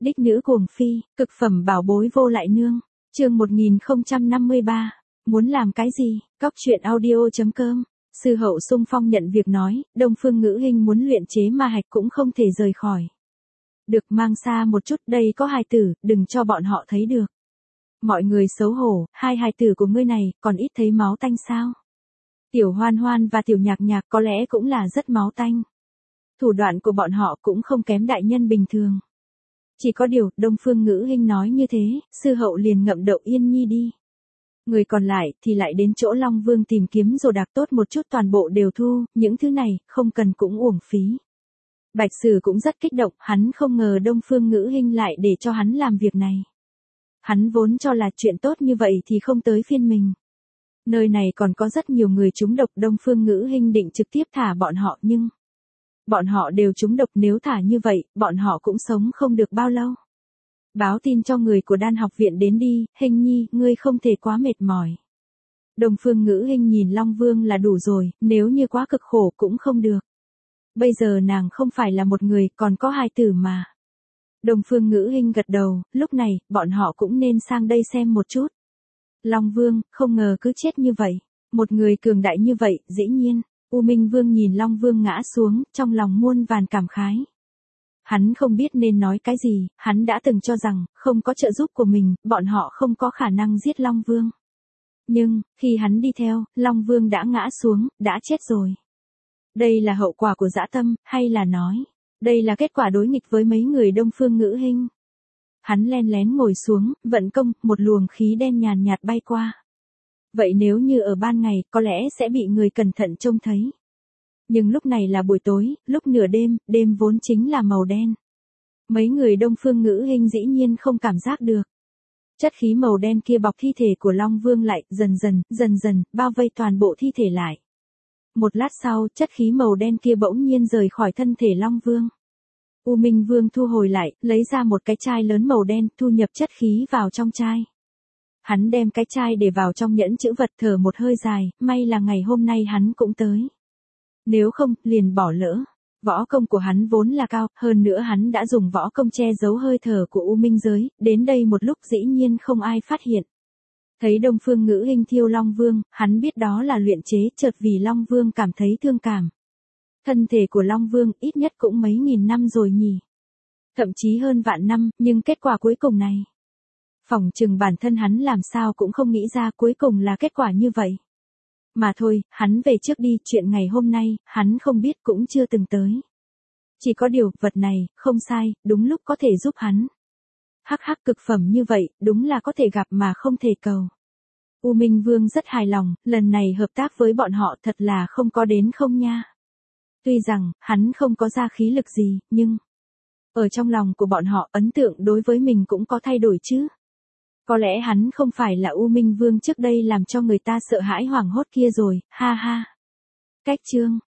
Đích nữ cuồng phi, cực phẩm bảo bối vô lại nương. Chương 1053. Muốn làm cái gì? Cóc truyện audio.com. Sư hậu xung phong nhận việc nói, Đông Phương Ngữ Hinh muốn luyện chế ma hạch cũng không thể rời khỏi. Được, mang xa một chút, đây có hài tử, đừng cho bọn họ thấy được. Mọi người xấu hổ, hai hài tử của ngươi này, còn ít thấy máu tanh sao? Tiểu Hoan Hoan và Tiểu Nhạc Nhạc có lẽ cũng là rất máu tanh. Thủ đoạn của bọn họ cũng không kém đại nhân bình thường. Chỉ có điều, Đông Phương Ngữ Hinh nói như thế, sư hậu liền ngậm Đậu Yên Nhi đi. Người còn lại thì lại đến chỗ Long Vương tìm kiếm đồ đạc tốt một chút, toàn bộ đều thu, những thứ này, không cần cũng uổng phí. Bạch Sử cũng rất kích động, hắn không ngờ Đông Phương Ngữ Hinh lại để cho hắn làm việc này. Hắn vốn cho là chuyện tốt như vậy thì không tới phiên mình. Nơi này còn có rất nhiều người trúng độc, Đông Phương Ngữ Hinh định trực tiếp thả bọn họ nhưng bọn họ đều trúng độc, nếu thả như vậy, bọn họ cũng sống không được bao lâu. Báo tin cho người của Đan học viện đến đi, Hinh Nhi, ngươi không thể quá mệt mỏi. Đông Phương Ngữ Hinh nhìn Long Vương là đủ rồi, nếu như quá cực khổ cũng không được. Bây giờ nàng không phải là một người, còn có hài tử mà. Đông Phương Ngữ Hinh gật đầu, lúc này, bọn họ cũng nên sang đây xem một chút. Long Vương, không ngờ cứ chết như vậy. Một người cường đại như vậy, dĩ nhiên. U Minh Vương nhìn Long Vương ngã xuống, trong lòng muôn vàn cảm khái. Hắn không biết nên nói cái gì, hắn đã từng cho rằng, không có trợ giúp của mình, bọn họ không có khả năng giết Long Vương. Nhưng, khi hắn đi theo, Long Vương đã ngã xuống, đã chết rồi. Đây là hậu quả của dã tâm, hay là nói, đây là kết quả đối nghịch với mấy người Đông Phương Ngữ Hinh. Hắn len lén ngồi xuống, vận công, một luồng khí đen nhàn nhạt bay qua. Vậy nếu như ở ban ngày, có lẽ sẽ bị người cẩn thận trông thấy. Nhưng lúc này là buổi tối, lúc nửa đêm, đêm vốn chính là màu đen. Mấy người Đông Phương Ngữ Hinh dĩ nhiên không cảm giác được. Chất khí màu đen kia bọc thi thể của Long Vương lại, dần dần, bao vây toàn bộ thi thể lại. Một lát sau, chất khí màu đen kia bỗng nhiên rời khỏi thân thể Long Vương. U Minh Vương thu hồi lại, lấy ra một cái chai lớn màu đen, thu nhập chất khí vào trong chai. Hắn đem cái chai để vào trong nhẫn chữ vật, thở một hơi dài, may là ngày hôm nay hắn cũng tới. Nếu không, liền bỏ lỡ. Võ công của hắn vốn là cao, hơn nữa hắn đã dùng võ công che giấu hơi thở của U Minh giới, đến đây một lúc dĩ nhiên không ai phát hiện. Thấy Đông Phương Ngữ Hinh thiêu Long Vương, hắn biết đó là luyện chế, chợt vì Long Vương cảm thấy thương cảm. Thân thể của Long Vương ít nhất cũng mấy nghìn năm rồi nhỉ. Thậm chí hơn vạn năm, nhưng kết quả cuối cùng này. Phỏng chừng bản thân hắn làm sao cũng không nghĩ ra cuối cùng là kết quả như vậy. Mà thôi, hắn về trước đi, chuyện ngày hôm nay, hắn không biết cũng chưa từng tới. Chỉ có điều, vật này, không sai, đúng lúc có thể giúp hắn. Hắc hắc, cực phẩm như vậy, đúng là có thể gặp mà không thể cầu. U Minh Vương rất hài lòng, lần này hợp tác với bọn họ thật là không có đến không nha. Tuy rằng, hắn không có ra khí lực gì, nhưng ở trong lòng của bọn họ, ấn tượng đối với mình cũng có thay đổi chứ. Có lẽ hắn không phải là U Minh Vương trước đây làm cho người ta sợ hãi hoảng hốt kia rồi, ha ha. Cách chương